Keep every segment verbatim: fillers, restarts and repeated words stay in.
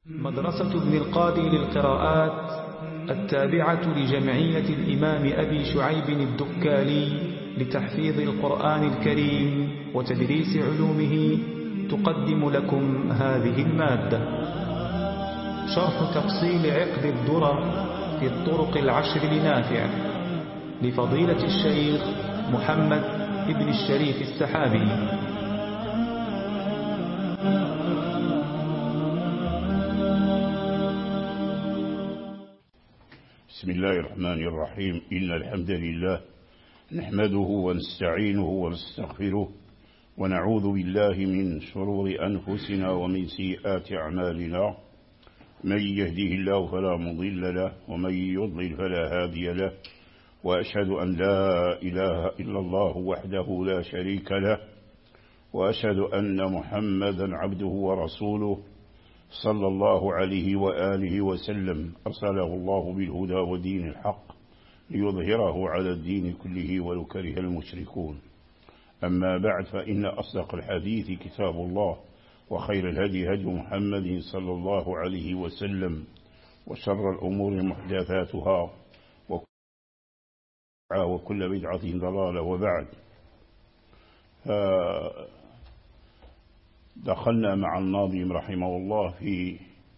مدرسة ابن القاضي للقراءات التابعة لجمعية الإمام أبي شعيب الدكالي لتحفيظ القرآن الكريم وتدريس علومه تقدم لكم هذه المادة. شرح تفصيل عقد الدرر في الطرق العشر لنافع لفضيلة الشيخ محمد ابن الشريف السحابي. بسم الله الرحمن الرحيم. إن الحمد لله نحمده ونستعينه ونستغفره ونعوذ بالله من شرور أنفسنا ومن سيئات أعمالنا. من يهده الله فلا مضل له ومن يضلل فلا هادي له، وأشهد أن لا إله إلا الله وحده لا شريك له، وأشهد أن محمدا عبده ورسوله صلى الله عليه وآله وسلم أرسله الله بالهدى ودين الحق ليظهره على الدين كله ولو كره المشركون. أما بعد، فإن أصدق الحديث كتاب الله، وخير الهدي هدي محمد صلى الله عليه وسلم، وشر الأمور محدثاتها وكل بدعة ضلالة. وبعد، دخلنا مع الناظم رحمه الله في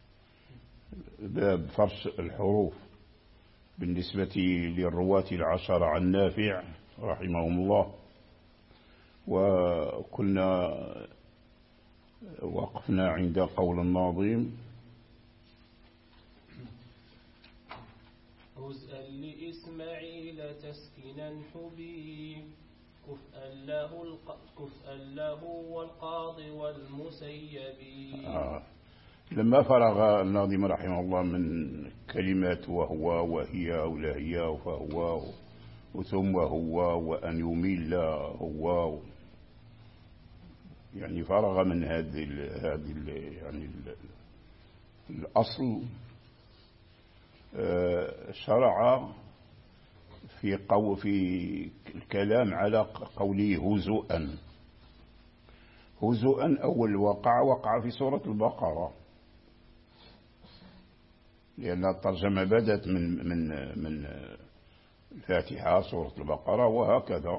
باب فرش الحروف بالنسبة للرواة العشرة عن نافع رحمهم الله، وكنا وقفنا عند قول الناظم: هزءا لإسماعيل تسكنا حبيب كفءا له, الق... كفءا له والقاضي والمسيب. آه. لما فرغ الناظم رحمه الله من كلمات وهو وهي ولا هي وفهو وثم هو وأن يميل هو، يعني فرغ من هذه هذه يعني ال الأصل، آه شرع في قو في الكلام على قوله هزوءا. هزوءا أول وقع وقع في سورة البقرة، لأن الترجمة بدت من من من الفاتحة سورة البقرة وهكذا.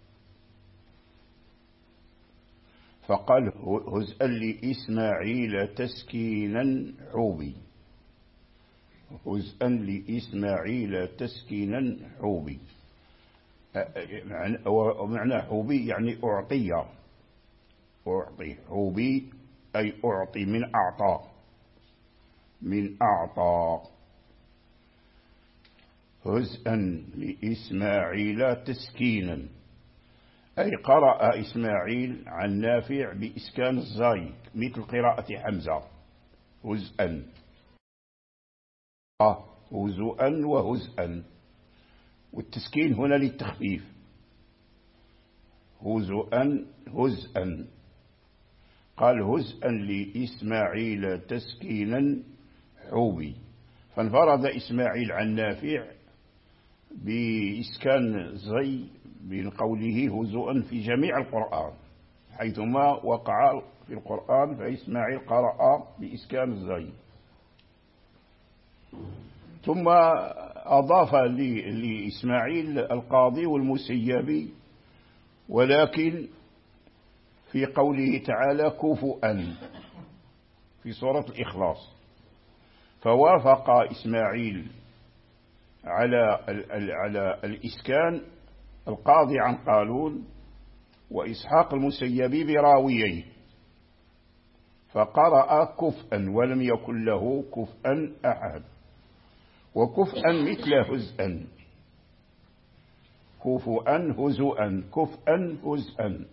فقال هزءا لإسماعيل تسكينا حوبي، هزءا لإسماعيل تسكينا حوبي. ومعنى حوبي يعني أعطي، أعطي حوبي أي أعطي، من أعطى، من أعطى. هزءا لإسماعيل تسكينا أي قرأ إسماعيل عن نافع بإسكان الزاي مثل قراءة حمزة. هزءا، هزوءا وهزءا، والتسكين هنا للتخفيف. هزوءا هزءا. قال هزءا لإسماعيل تسكينا حوبي، فانفرد إسماعيل عن نافع بإسكان زي بين قوله هزوءا في جميع القرآن، حيثما وقع في القرآن فإسماعيل قرأ بإسكان الزي. ثم أضاف لإسماعيل القاضي والمسيب، ولكن في قوله تعالى كفؤا في سورة الإخلاص، فوافق إسماعيل على على الإسكان القاضي عن قالون وإسحاق المسيب براويه، فقرأ كفءا ولم يكن له كفءا أحد. وكفءا مثل هزءا، كفؤا هزؤا، كفءا هزءا.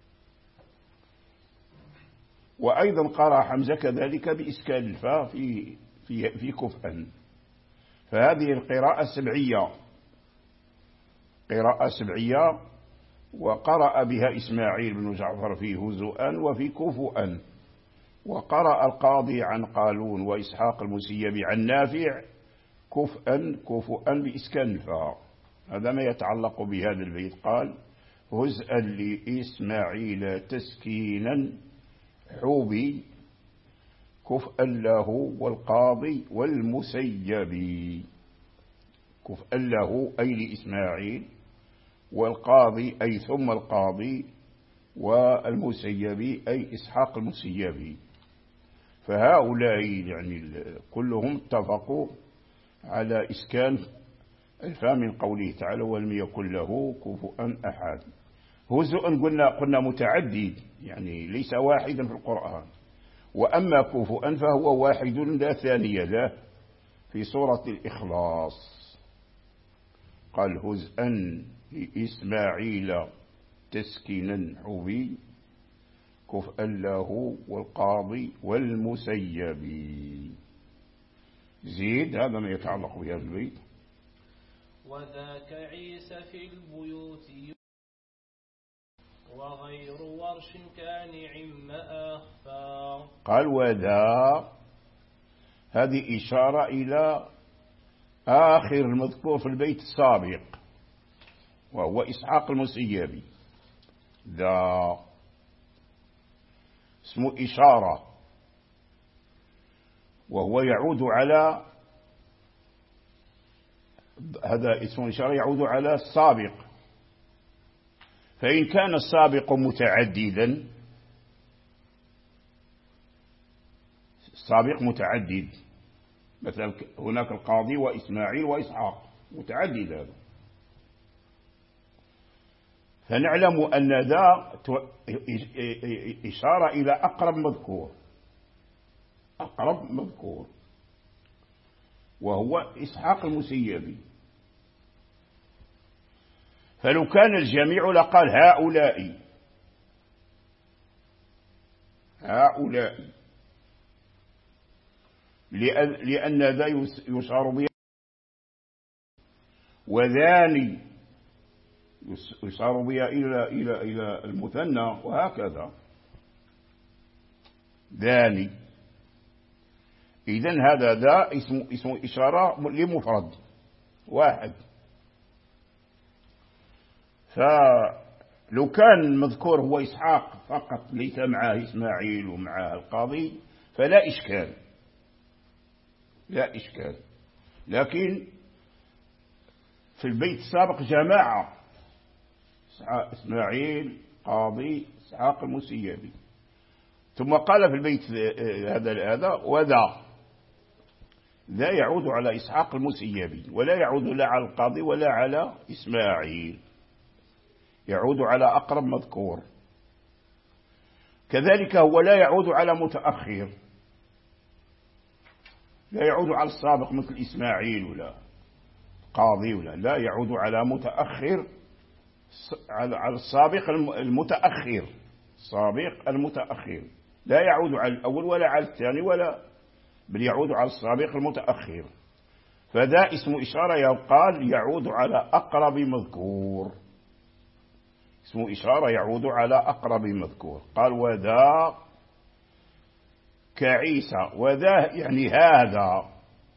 وأيضا قرأ حمزة كذلك بإسكان الفاء في في في كفءا. فهذه القراءة سبعية، قراءة سبعية، وقرأ بها إسماعيل بن جعفر في هزؤا وفي كفؤا. وقرأ القاضي عن قالون وإسحاق المسيب عن نافع كفءا كفؤا بإسكان الفاء. هذا ما يتعلق بهذا البيت. قال هزءا لإسماعيل تسكينا حوبي كفءا له والقاضي والمسيب. كفءا له أي لإسماعيل، والقاضي أي ثم القاضي، والمسيب أي إسحاق المسيبي. فهؤلاء يعني كلهم اتفقوا على إسكان الفاء من قوله تعالى ولم يكن له كفؤا أحد. هزء قلنا قلنا متعدد، يعني ليس واحدا في القرآن. وأما كفؤا فهو واحد لا ثاني له في سورة الإخلاص. قال هزءا لإسماعيل تسكينا حبي كفءا له والقاضي والمسيب. زيد هذا ما يتعلق بهذا البيت. وذاك عيسى في البيوت وغير ورش كان عم أخفى. قال وذا، هذه إشارة إلى آخر المذكور في البيت السابق وهو إسحاق المسيبي. ذا اسم إشارة، وهو يعود على هذا اسم إشارة يعود على السابق. فإن كان السابق متعددا، السابق متعدد، مثلا هناك القاضي وإسماعيل وإسحاق متعدد هذا، فنعلم أن ذا إشارة إلى أقرب مذكور، أقرب مذكور وهو إسحاق المسيبي. فلو كان الجميع لقال هؤلاء هؤلاء لأن, لأن ذا يشار به، وذاني يشار بها إلى إلى إلى المثنى، وهكذا ذاني. إذن هذا ذا اسم اسم إشارة لمفرد واحد. فلو كان المذكور هو إسحاق فقط ليس معه إسماعيل ومعه القاضي فلا إشكال، لا إشكال. لكن في البيت السابق جماعة، إسماعيل قاضي إسحاق المسيبي. ثم قال في البيت هذا هذا وذا، ذا يعود على إسحاق المسيبي ولا يعود لا على القاضي ولا على إسماعيل، يعود على أقرب مذكور. كذلك هو لا يعود على متأخر، لا يعود على السابق مثل إسماعيل ولا قاضي ولا، لا يعود على متأخر، على السابق المتأخر، السابق المتأخر، لا يعود على الأول ولا على الثاني ولا، بل يعود على السابق المتأخر. فذا اسم إشارة يقال يعود على أقرب مذكور، اسم إشارة يعود على أقرب مذكور. قال وذا كعيسى، وذا يعني هذا،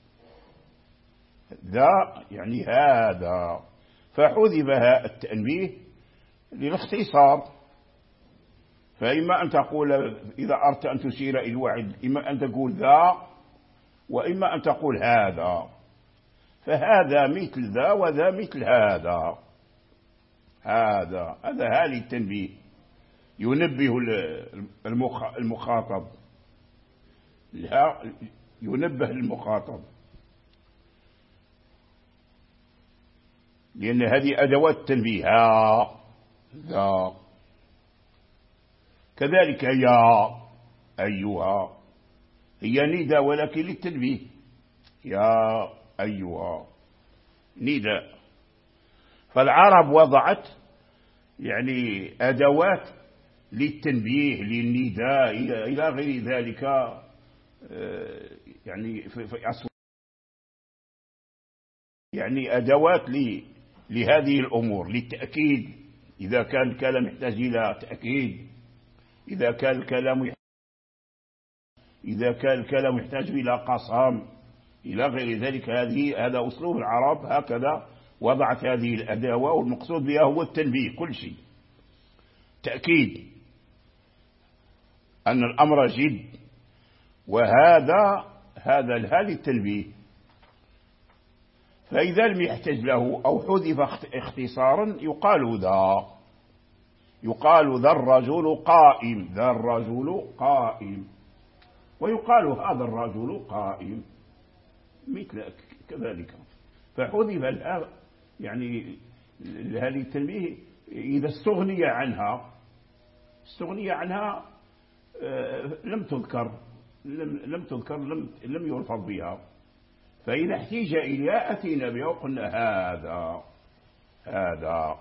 ذا يعني هذا، فحذفها التنبيه للاختصار. فإما أن تقول إذا أردت أن تشير إلى الوعد، إما أن تقول ذا وإما أن تقول هذا، فهذا مثل ذا وذا مثل هذا. هذا هذا هذه التنبيه ينبه المخاطب، ينبه المخاطب، لأن هذه أدوات التنبيه. ها ذا كذلك يا أيها، هي نداء ولكن للتنبيه، يا أيها نداء. فالعرب وضعت يعني أدوات للتنبيه للنداء إلى غير ذلك، يعني في أصل يعني أدوات لهذه الأمور للتأكيد، إذا كان الكلام يحتاج إلى تأكيد، إذا كان الكلام إذا كان الكلام يحتاج إلى قسم إلى غير ذلك. هذه هذا أسلوب العرب، هكذا وضعت هذه الأدوات، والمقصود بها هو التنبيه، كل شيء تأكيد أن الأمر جد وهذا هذا هذه التنبيه. فإذا لم يحتج له أو حذف اختصارا يقال ذا يقال ذا الرجل قائم ذا الرجل قائم، ويقال هذا الرجل قائم مثل كذلك. فحذف يعني هذه التنبيه إذا استغني عنها استغني عنها لم تذكر لم, لم تذكر لم, لم يلفظ بها. فإذا احتيج إلى أتينا بها وقلنا هذا هذا.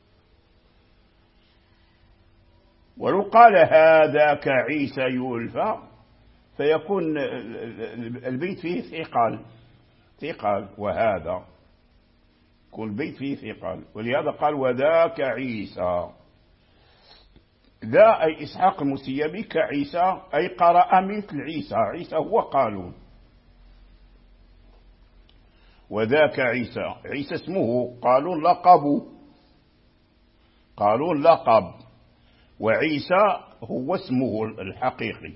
ولو قال هذا كعيسى يلفى فيكون البيت فيه ثقال ثقال وهذا يكون البيت فيه ثقال. ولهذا قال وذاك عيسى. ذا أي إسحاق المسيبي كعيسى أي قرأ مثل عيسى. عيسى هو قالون. وذاك عيسى عيسى اسمه، قالون لقب قالون لقب وعيسى هو اسمه الحقيقي.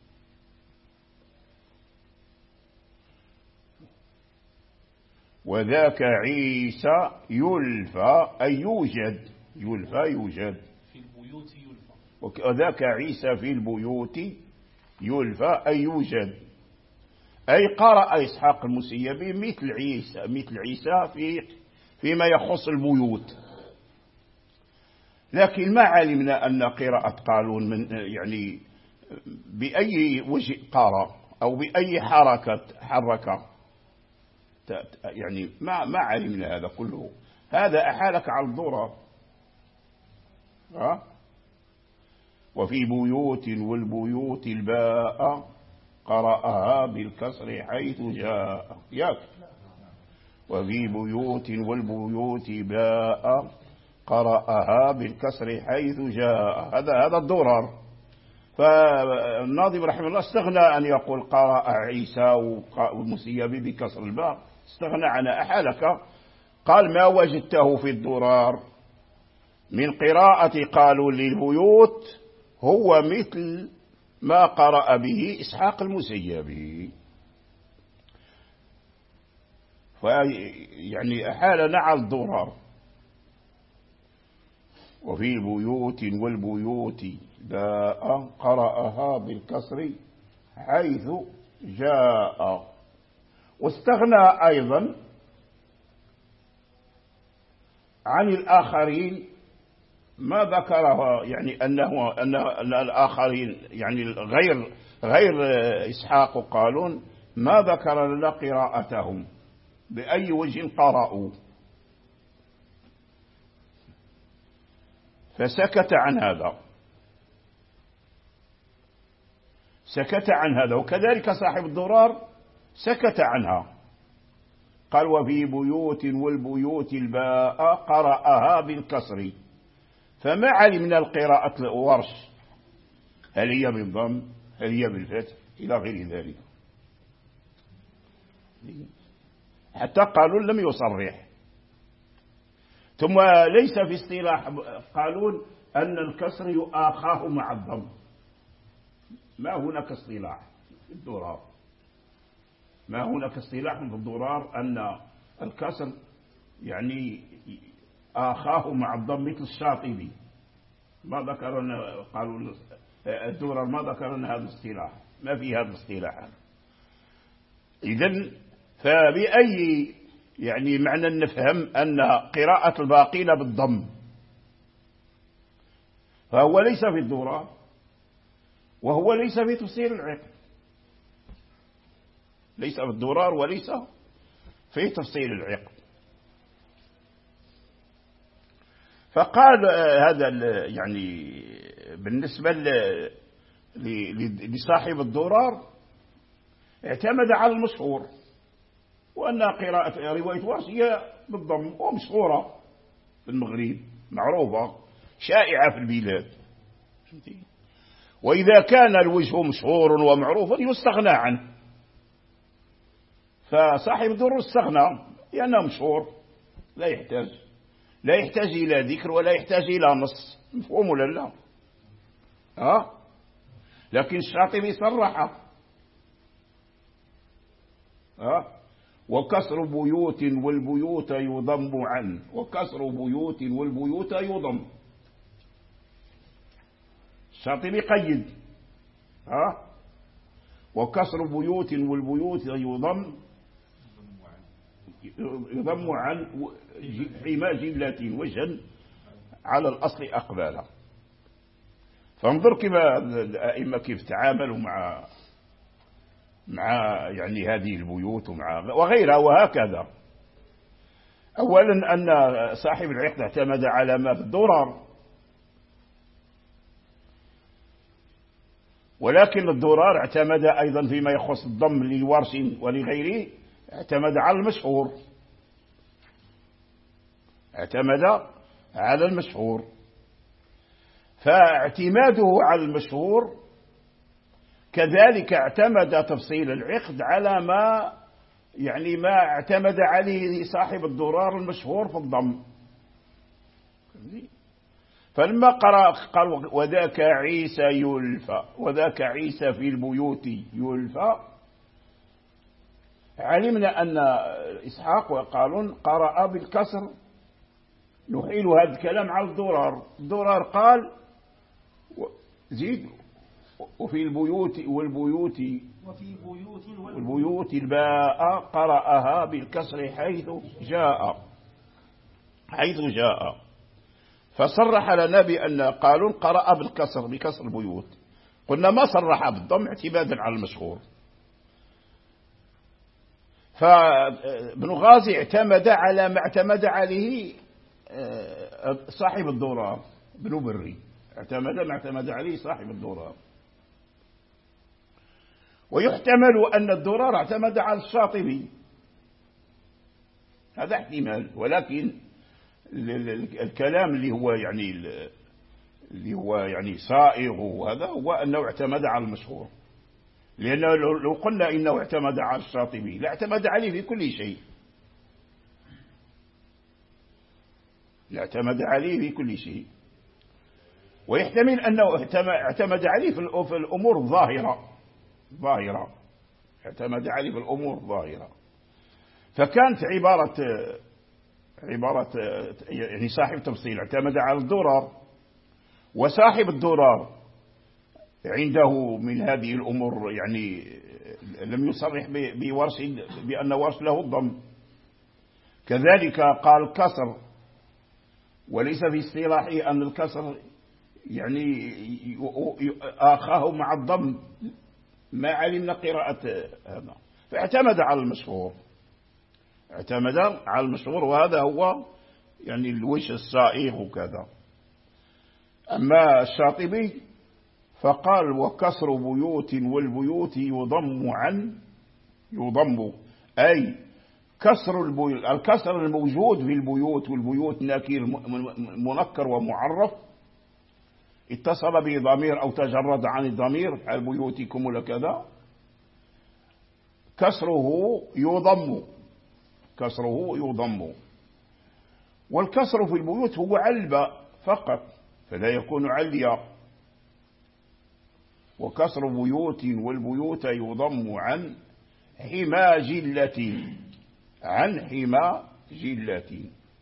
وذاك عيسى يلفى أي يوجد يلفى يوجد في البيوت يلفى. وذاك عيسى في البيوت يلفى أي يوجد. أي قرأ إسحاق المسيبي مثل عيسى مثل عيسى في فيما يخص البيوت. لكن ما علمنا أن قراءة قالون من يعني بأي وجه قرأ أو بأي حركة حركة يعني ما ما علمنا هذا كله. هذا أحالك على الضرر. ها وفي بيوت والبيوت الباء قرأها بالكسر حيث جاء ياك. وفي بيوت والبيوت باء قرأها بالكسر حيث جاء. هذا هذا الضرر. فالناظم رحمه الله استغنى أن يقول قرأ عيسى والمسيبي بكسر الباء، استغنى عن أحالك. قال ما وجدته في الضرار من قراءة قالوا للبيوت هو مثل ما قرأ به إسحاق المسيبي. فيعني أحالنا على الضرار. وفي بيوت والبيوت باء قرأها بالكسر حيث جاء. واستغنى أيضا عن الآخرين ما ذكره يعني أنه أن الآخرين يعني غير غير إسحاق وقالون ما ذكر لنا قراءتهم بأي وجه قرأوا، فسكت عن هذا سكت عن هذا. وكذلك صاحب الضرار سكت عنها. قال وفي بيوت والبيوت الباء قرأها بالكسر. فما علمنا القراءة ورش هل هي بالضم هل هي بالفتح إلى غير ذلك. حتى قالوا لم يصرح. ثم ليس في اصطلاح قالون أن الكسر يؤاخاه مع الضم. ما هناك اصطلاح في الضرار ما هناك اصطلاح في الضرار أن الكسر يعني آخاه مع الضم مثل الشاطبي ما ذكر أن قالوا الدرر ما ذكر أن هذا الاصطلاح ما في هذا الاصطلاح. إذن فبأي يعني معنى نفهم أن قراءة الباقين بالضم فهو ليس في الدرر وهو ليس في تفسير العقل. ليس في الدرر وليس في تفسير العقل. فقال هذا يعني بالنسبة لصاحب الدرر اعتمد على المشهور وأن قراءة رواية ورش هي بالضم ومشهورة في المغرب معروفة شائعة في البلاد. وإذا كان الوجه مشهور ومعروف يستغنى عنه. فصاحب الدرر استغنى لأنه مشهور لا يحتاج لا يحتاج إلى ذكر ولا يحتاج إلى نص. مفهوم ولا لا؟ ها؟ لكن الشاطبي صرح ها وكسر بيوت والبيوت يضم عنه، وكسر بيوت والبيوت يضم. الشاطبي قيد ها وكسر بيوت والبيوت يضم يضم عن حما جلة وجها على الأصل أقبالا. فانظر كيف الأئمة كيف تعاملوا مع مع يعني هذه البيوت ومع وغيرها وهكذا. أولا أن صاحب العقد اعتمد على ما في الضرار، ولكن الضرار اعتمد أيضا فيما يخص الضم للورش ولغيره، اعتمد على المشهور، اعتمد على المشهور. فاعتماده على المشهور كذلك اعتمد تفصيل العقد على ما يعني ما اعتمد عليه صاحب الضرار المشهور في الضم. فلما قرأ قال وذاك عيسى يلفى، وذاك عيسى في البيوت يلفى، علمنا أن إسحاق وقالون قرأ بالكسر، نحيل هذا الكلام على الضرار. الضرار قال زيد وفي البيوت والبيوت وفي بيوت والبيوت الباء قرأها بالكسر حيث جاء حيث جاء فصرح لنا بأن قالون قرأ بالكسر بكسر البيوت. قلنا ما صرح بالضم اعتمادا على المشهور. فابن غازي اعتمد على ما اعتمد عليه صاحب الضرار ابن بري، اعتمد ما اعتمد عليه صاحب الضرار. ويحتمل أن الضرار اعتمد على الشاطبي، هذا احتمال. ولكن الكلام اللي هو يعني اللي هو يعني صائغ وهذا هو أنه اعتمد على المشهور، لأنه لو قلنا إنه اعتمد على الشاطبي لا اعتمد عليه في كل شيء، لا اعتمد عليه في كل شيء. ويحتمل أنه اعتمد عليه في الأمور الظاهرة ظاهرة اعتمد عليه في الأمور الظاهرة. فكانت عبارة عبارة يعني صاحب تفصيل اعتمد على الضرار، وصاحب الضرار عنده من هذه الأمور يعني لم يصرح بورش بأن ورش له الضم. كذلك قال كسر، وليس في اصطلاحه أن الكسر يعني آخاه مع الضم، ما علمنا قراءة هذا. فاعتمد على المشهور، اعتمد على المشهور، وهذا هو يعني الوجه الصائغ وكذا. أما الشاطبي فقال وكسر بيوت والبيوت يضم عن يضم أي كسر البيوت، الكسر الموجود في البيوت، والبيوت نكير منكر ومعرف اتصل به ضمير أو تجرد عن الضمير على بيوتكم ولا كذا، كسره يضم كسره يضم. والكسر في البيوت هو علبة فقط، فلا يكون عليا. وكسر بيوت والبيوت يضم عن حما جلة، عن حما جلة،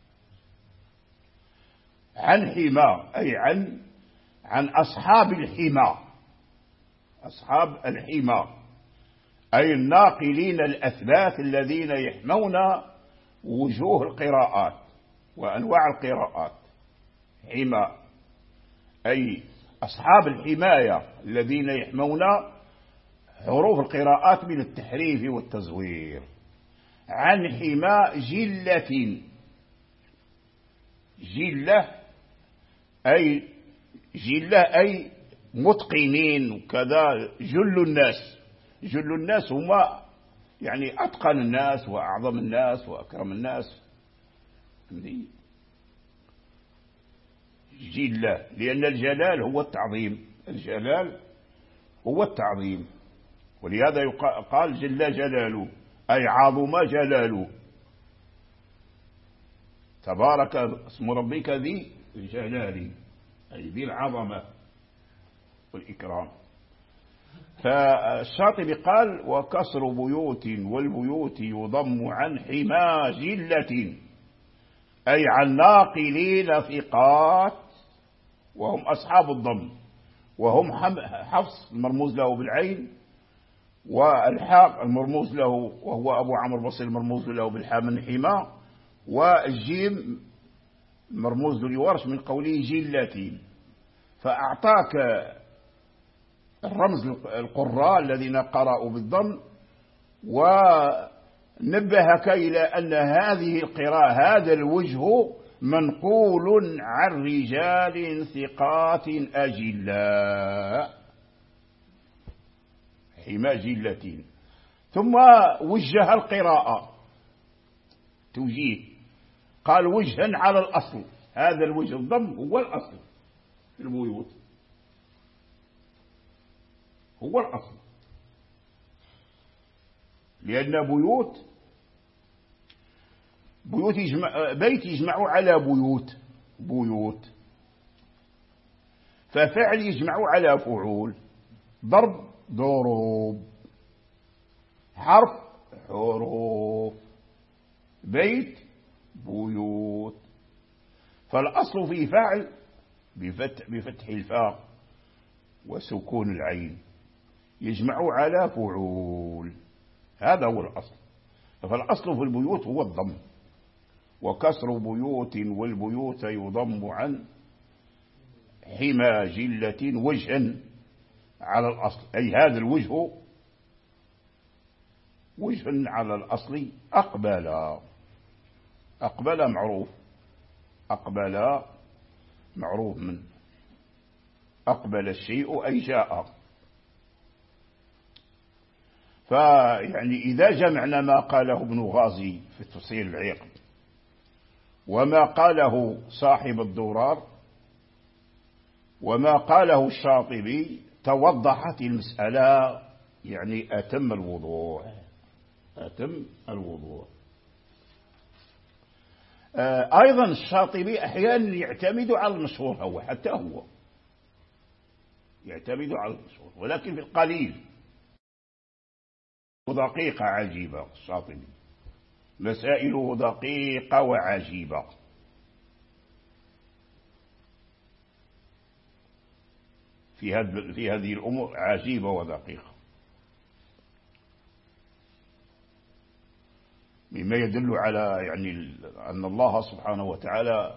عن حما أي عن عن أصحاب الحما، أصحاب الحما أي الناقلين الأثبات الذين يحمون وجوه القراءات وأنواع القراءات. حما أي أصحاب الحماية الذين يحمون حروف القراءات من التحريف والتزوير. عن حما جلة، جلة أي جلة أي متقنين وكذا. جل الناس، جل الناس هم يعني أتقن الناس وأعظم الناس وأكرم الناس. جلة لأن الجلال هو التعظيم، الجلال هو التعظيم، ولهذا قال جل جلاله أي عظم جلاله. تبارك اسم ربك ذي الجلال أي ذي العظمة والإكرام. فالشاطبي قال وكسر بيوت والبيوت يضم عن حما جلة أي عن ناقلين ثقات وهم أصحاب الضم، وهم حفص المرموز له بالعين، والحاء المرموز له وهو أبو عمرو البصري المرموز له بالحاء من حما، والجيم مرموز لورش من قوله جلة. فأعطاك الرمز القراء الذين قرأوا بالضم، ونبهك إلى أن هذه القراءة هذا الوجه منقول عن رجال ثقات أجلاء حما جلة. ثم وجه القراءة توجيه، قال وجها على الأصل، هذا الوجه الضم هو الأصل في البيوت، هو الأصل، لأن بيوت بيوت يجمع بيت يجمع على بيوت بيوت، ففعل يجمع على فعول، ضرب ضروب، حرف حروف، بيت بيوت. فالأصل في فعل بفتح, بفتح الفاء وسكون العين يجمع على فعول، هذا هو الأصل. فالأصل في البيوت هو الضم، وكسر بيوت والبيوت يضم عن حما جلة وجها على الأصل، أي هذا الوجه وجه على الأصل. أقبل أقبل معروف، أقبل معروف من أقبل الشيء أي جاء. فيعني إذا جمعنا ما قاله ابن غازي في تفسير العقد وما قاله صاحب الدرار وما قاله الشاطبي توضحت المسألة، يعني أتم الوضوح أتم الوضوح. أيضا الشاطبي أحيانا يعتمد على المشهور، هو حتى هو يعتمد على المشهور، ولكن في القليل. دقيقة عجيبة الشاطبي، مسائله دقيقة وعجيبة. في هذه في هذه الأمور عجيبة ودقيقة، مما يدل على يعني أن الله سبحانه وتعالى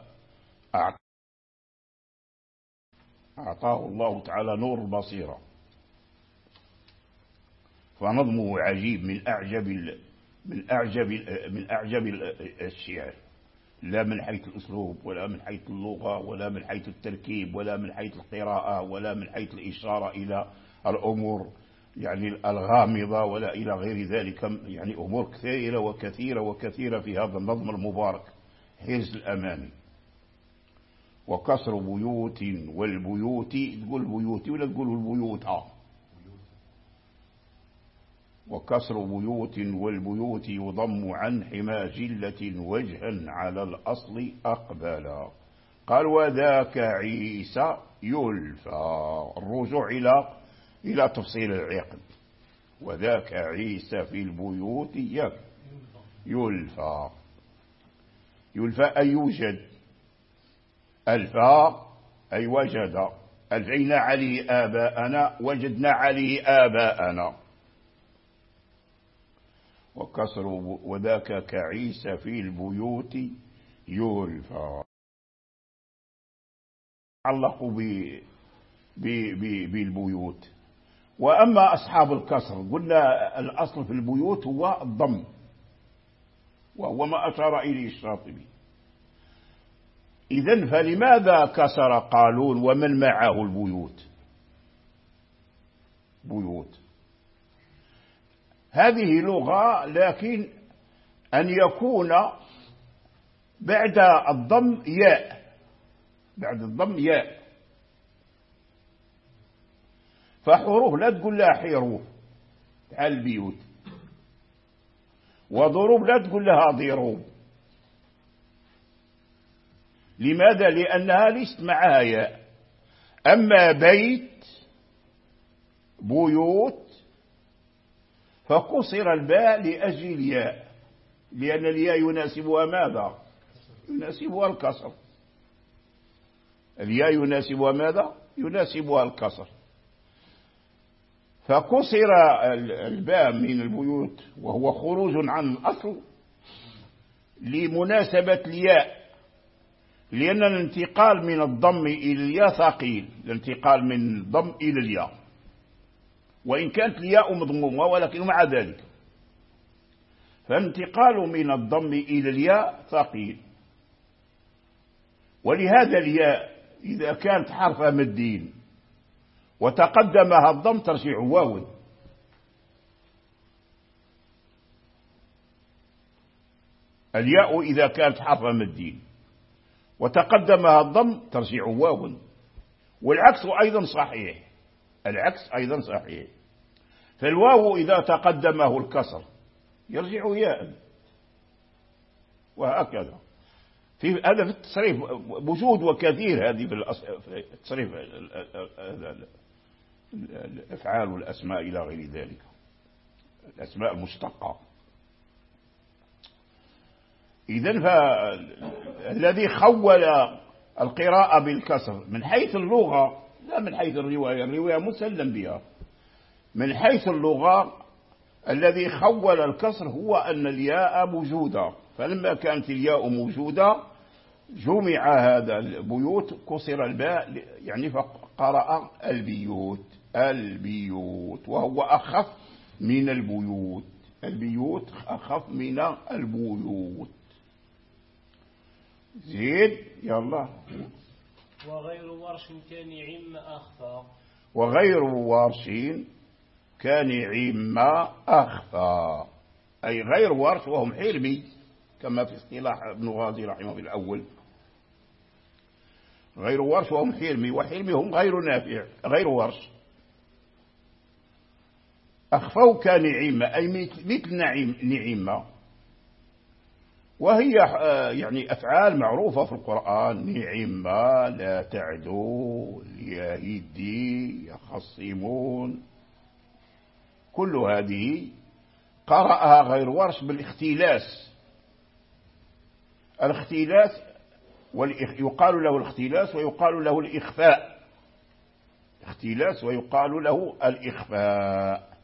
أعطاه الله تعالى نور البصيرة، فنظمه عجيب من أعجب من أعجب من أعجب الشعر، لا من حيث الأسلوب ولا من حيث اللغة ولا من حيث التركيب ولا من حيث القراءة ولا من حيث الإشارة إلى الأمور يعني الغامضة ولا إلى غير ذلك، يعني أمور كثيرة وكثيرة وكثيرة في هذا النظم المبارك حرز الأماني. وكسر بيوت والبيوت، تقول بيوتي ولا تقول البيوت؟ وكسر بيوت والبيوت يضم عن حما جلة وجها على الأصل أقبلا. قال وذاك عيسى يلفى، الرجوع إلى إلى تفصيل العقد. وذاك عيسى في البيوت يلفى، يلفى أي يوجد، ألفى أي وجد، ألفينا عليه آباءنا وجدنا عليه آباءنا. وكسر وذاك كعيسى في البيوت يلفى، علقوا بالبيوت. وأما أصحاب الكسر قلنا الأصل في البيوت هو الضم، وهو ما أشار إليه الشاطبي. إذن فلماذا كسر قالون ومن معه البيوت؟ بيوت هذه لغة، لكن أن يكون بعد الضم ياء، بعد الضم ياء، فحروف لا تقول لها حروف على البيوت، وضروب لا تقول لها ضروب. لماذا؟ لأنها ليست معها ياء. أما بيت بيوت، فكسر الباء لأجل الياء، لأن الياء يناسبها ماذا؟ يناسبها الكسر. الياء يناسبها ماذا؟ يناسبها الكسر. فكسر الباء من البيوت وهو خروج عن الأصل لمناسبة الياء، لأن الانتقال من الضم إلى الياء ثقيل، الانتقال من الضم إلى الياء، وإن كانت الياء مضمومة ولكن مع ذلك فالانتقال من الضم إلى الياء ثقيل. ولهذا الياء إذا كانت حرف مد وتقدمها الضم ترجع واو. الياء إذا كانت حرف مد وتقدمها الضم ترجع واو، والعكس أيضا صحيح، العكس أيضا صحيح. فالواو إذا تقدمه الكسر يرجع ياء، وهكذا. في هذا في التصريف وجود وكثير، هذه في التصريف الأفعال والأسماء إلى غير ذلك، الأسماء المشتقة. إذن فالذي خول القراءة بالكسر من حيث اللغة لا من حيث الرواية، الرواية مسلم بها، من حيث اللغة الذي خول الكسر هو أن الياء موجودة، فلما كانت الياء موجودة جمع هذا البيوت، كسر الباء يعني فقرأ البيوت البيوت، وهو أخف من البيوت، البيوت أخف من البيوت. زيد يلا. وغير ورش كنعم أخفى، وغير ورش كنعم أخفى، أي غير ورش وهم حرمي كما في اصطلاح ابن غازي رحمه في الأول. غير ورش وهم حرمي، وحرمي هم غير نافع غير ورش. أخفوا كنعمة أي مثل نعيم نعمة، وهي يعني أفعال معروفة في القرآن، نعمة لا تعدو يهدي يخصمون، كل هذه قرأها غير ورش بالاختلاس. الاختلاس يقال له الاختلاس ويقال له الإخفاء، اختلاس ويقال له الإخفاء،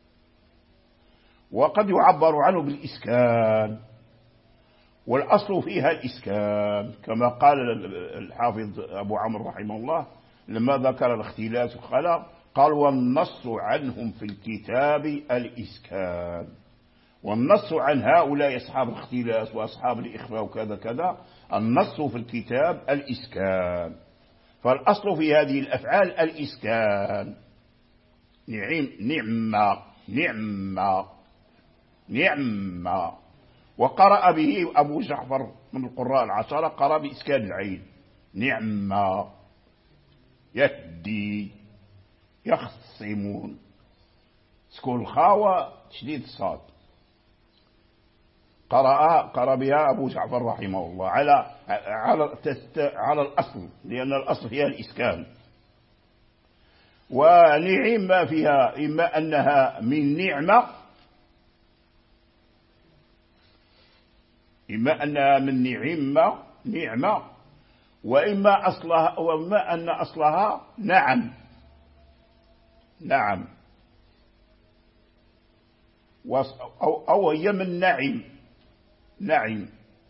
وقد يعبر عنه بالإسكان، والأصل فيها الإسكان كما قال الحافظ أبو عمرو رحمه الله لما ذكر الاختلاس قال قال والنص عنهم في الكتاب الإسكان، والنص عن هؤلاء أصحاب الاختلاس وأصحاب الإخفاء وكذا كذا، النص في الكتاب الإسكان، فالأصل في هذه الأفعال الإسكان. نعم نعمة نعمة نعمة. وقرأ به أبو جعفر من القراء العشرة، قرأ بإسكان العين نعمة. يهدي يخصمون، سكون الخاوة تشديد الصاد، قرأ قرأ بها أبو جعفر رحمه الله على على على الأصل، لأن الأصل فيها الإسكان. ونعم فيها إما أنها من نعمة، إما أنها من نعمة نعمة وإما أصلها وإما أن أصلها نعم نعم، أو, أو هي من نعم نعم.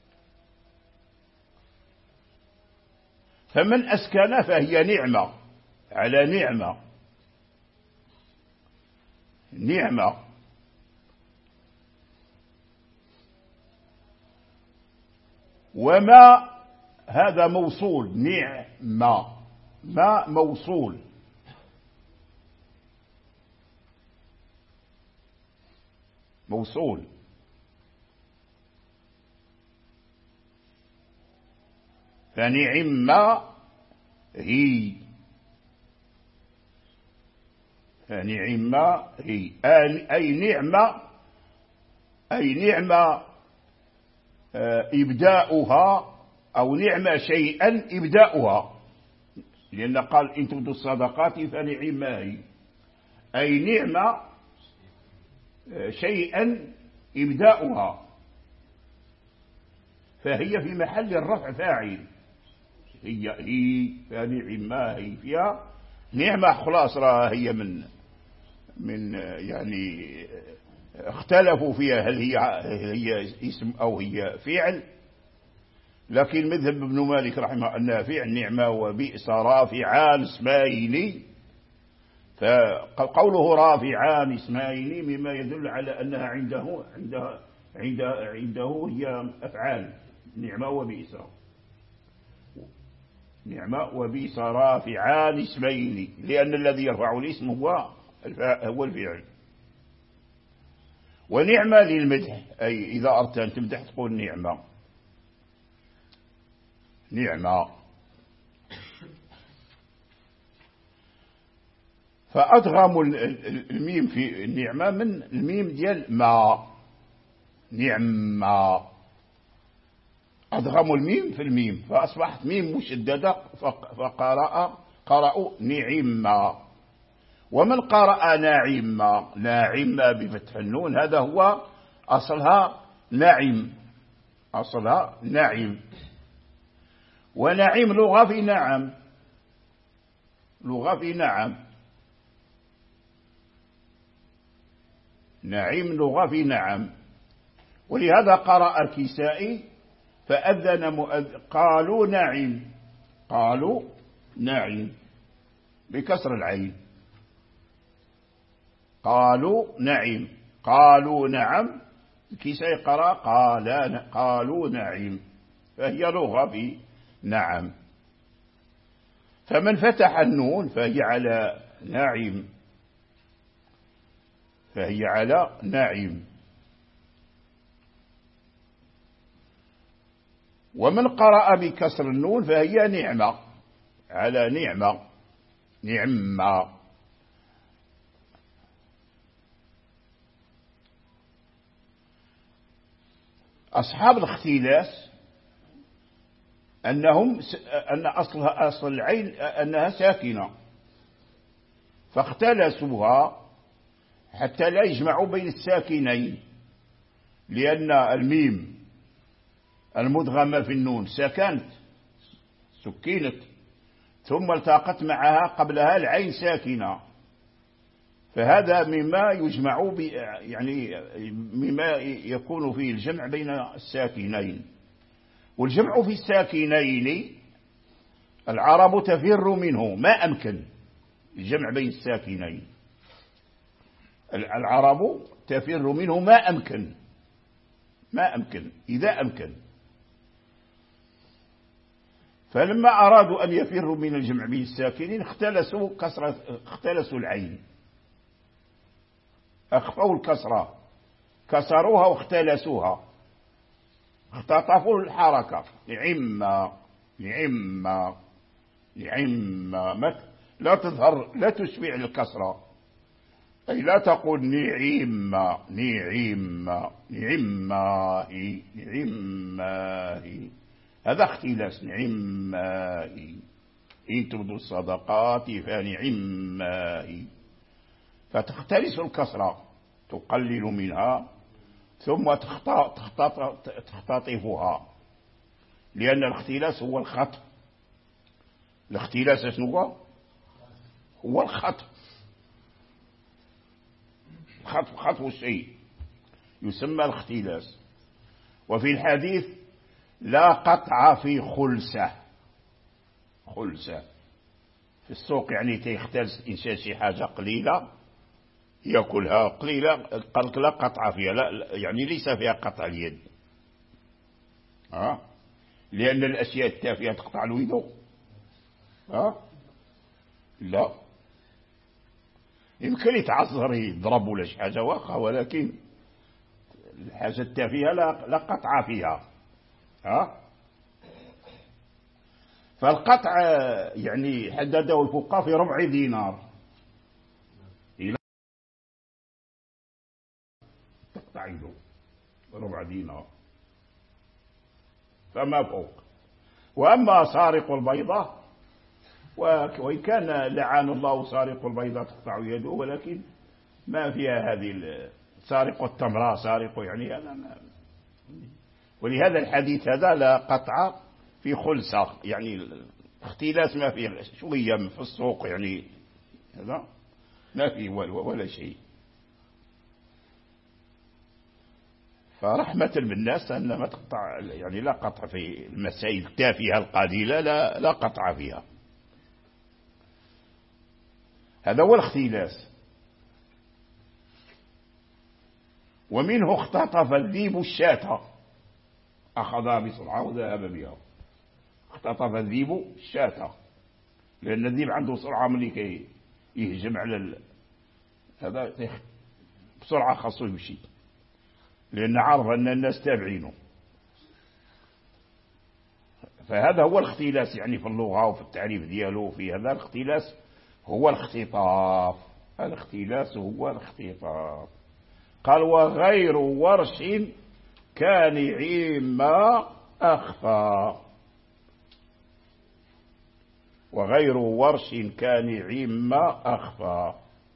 فمن أسكن فهي نعمة على نعمة نعمة. وما هذا موصول، نعمة ما موصول، موصول. فنعمة هي فنعمة هي أي نعمة أي نعمة إبداؤها، أو نعمة شيئا إبداؤها، لأن قال إن تبدوا الصدقات فنعمة هي، أي نعمة شيئا إبداؤها، فهي في محل الرفع فاعل. هي هي فنعمة هي فيها نعمة خلاص، راه هي من من يعني اختلفوا فيها هل هي هي اسم أو هي فعل، لكن مذهب ابن مالك رحمه أنها فعل نعمة وبئس رافعان اسمين، فقوله رافعان اسمين مما يدل على أنها عنده عنده عنده, عنده هي أفعال نعمة وبئس، نعمة وبئس رافعان اسمين، لأن الذي يرفع الاسم هو هو الفعل. ونعمة للمدح، أي إذا أردت أن تمدح تقول نعمة نعمة. فأدغم الميم في النعمة من الميم ديال ما، نعمة أدغم الميم في الميم فأصبحت ميم مشددة، فقرأ قرأوا نعمة. ومن قرأ ناعمة، ناعمة بفتح النون، هذا هو أصلها نعم، أصلها نعم. ونعم لغة في نعم، لغة في نعم، نعم لغة في نعم. ولهذا قرأ الكسائي فأذن مؤذن قالوا نعم، قالوا نعم بكسر العين، قالوا نعم، قالوا نعم. الكسائي قرأ قال قالوا نعم، فهي لغة في نعم. فمن فتح النون فهي على نعم، فهي على نعم. ومن قرأ بكسر النون فهي نعمة، على نعمة، نعمة. أصحاب الاختلاس أنهم أن أصلها أصل العين أنها ساكنة، فاختلسوها حتى لا يجمعوا بين الساكنين، لأن الميم المدغمة في النون سكنت سكنت ثم التقت معها قبلها العين ساكنة، فهذا مما يجمع يعني مما يكون فيه الجمع بين الساكنين. والجمع في الساكنين العرب تفر منه، ما أمكن الجمع بين الساكنين، العرب تفر منه ما أمكن، ما أمكن إذا أمكن. فلما أرادوا أن يفروا من الجمع بين الساكنين اختلسوا كسرة، اختلسوا العين، أخفوا الكسرة، كسروها واختلسوها، اختطفوا الحركة، نعمة نعمة نعمة، لا تظهر لا تشبع الكسرة، أي لا تقول نعمة نعمة نعمة نعمة، هذا اختلاس. نعمة إن تبدوا الصدقات فنعمة، فتختلس الكسرة تقلل منها ثم تختطفها، لأن الاختلاس هو الخطف. الاختلاس شنو هو؟ الخطف، خطف خطف الشيء يسمى الاختلاس. وفي الحديث لا قطع في خلسة، خلسة في السوق يعني تيختلس الإنسان شي حاجة قليلة يأكلها قليلة، قالك لا قطع فيها، لا يعني ليس فيها قطع اليد، ها، لأن الأشياء التافهة تقطع اليد، ها، لا يمكن يتعذر يضرب ولا شي حاجة واخا، ولكن الحاجة التافهة لا لا قطع فيها، ها. فالقطع يعني حدده الفقهاء في ربع دينار، إلى تقطع يده ربع دينار فما فوق. وأما سارق البيضة وإن كان لعان الله سارق البيضة تقطع يده، ولكن ما فيها هذه سارق التمرة سارق يعني هذا ما. ولهذا الحديث هذا لا قطع في خلصة، يعني اختلاس ما فيه شوية في السوق، يعني هذا ما فيه ولا شيء. فرحمة بالناس أن ما تقطع، يعني لا قطع في المسائل التافهة القليلة، لا لا قطع فيها. هذا هو الاختلاس. ومنه اختطف الذيب الشاة أخذها بسرعة وذهب بها. اختطف الذيب الشاة، لأن الذيب عنده سرعة ملي كي يهجم على ال... هذا بسرعة خاصه يمشي، لأن عارف أن الناس تابعينه. فهذا هو الاختلاس، يعني في اللغة وفي التعريف دياله في هذا الاختلاس هو الاختطاف. الاختلاس هو الاختطاف. قال وغير ورش كان عما أخفى. وغير ورش كان عما أخفى.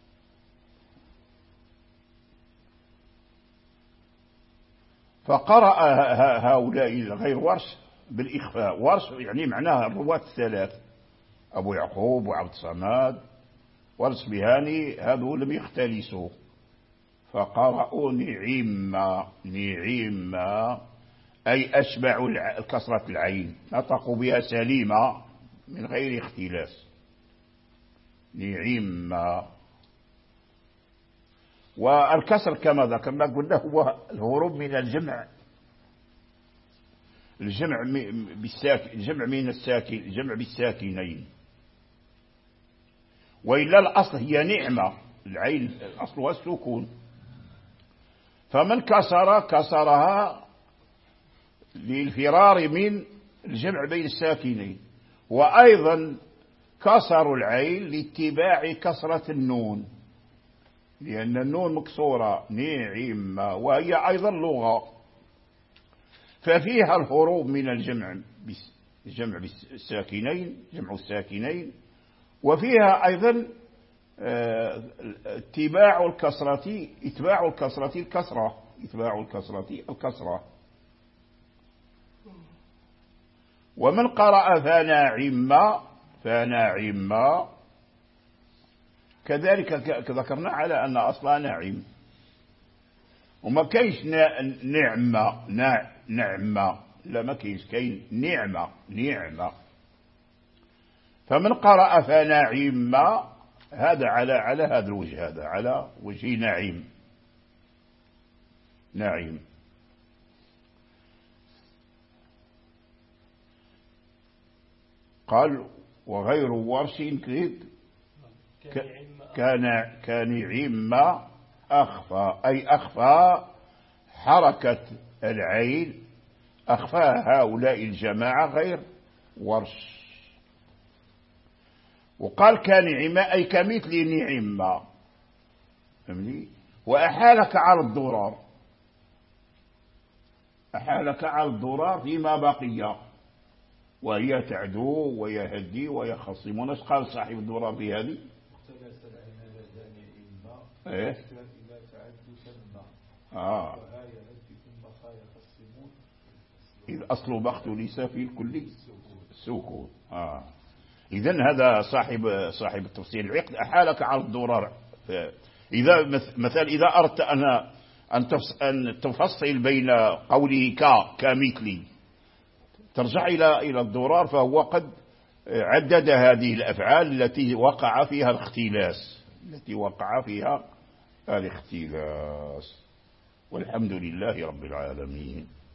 فقرأ هؤلاء غير ورش بالإخفاء. ورش يعني معناها الرواة الثلاث، أبو يعقوب وعبد الصمد ورش بهاني، هذو لم يختلسوا. فقرأوا نعم نعم أي أشبعوا كسرة العين، نطقوا بها سليمة من غير اختلاس. نعم. والكسر كما ذكرنا قلنا هو الهروب من الجمع، الجمع بالساكن، الجمع من الساكن، الجمع بالساكنين. وإلا الأصل هي نعمة، العين الأصل هو السكون. فمن كسر كسرها للفرار من الجمع بين الساكنين. وأيضا كسر العين لاتباع كسرة النون، لأن النون مكسورة نعم، وهي أيضا لغة، ففيها الهروب من الجمع الجمع بالساكنين، جمع الساكنين، وفيها أيضا اتباع الكسرة اتباع الكسرة الكسرة اتباع الكسرة الكسرة. ومن قرأ فناعم فناعم كذلك ذكرنا على أن أصلا ناعم، وما كاينش نعمة نعمة، لا ما كاينش، كاين نعمة نعمة. فمن قرأ فناعم هذا على على هذا الوجه، هذا على وجه ناعم ناعم. قال وغير ورش كذب كان كان عما أخفى، أي أخفى حركة العين، أخفى هؤلاء الجماعة غير ورش. وقال كان عما أي كمثل نعمة، فهمني؟ وأحالك على الضرار، أحالك على الضرار فيما بقي، وهي تعدو ويهدي ويخصم. ايش قال صاحب الضرار في هذه؟ ايه اه إذ أصل بخت ليس في الكل سكون. آه. إذن هذا صاحب صاحب التفسير العقد أحالك على الضرار. إذا مثلا إذا أردت أن أن تفصل بين قوله ك كمثلي، ترجع إلى إلى الضرار، فهو قد عدد هذه الأفعال التي وقع فيها الاختلاس، التي وقع فيها الاختلاس. والحمد لله رب العالمين.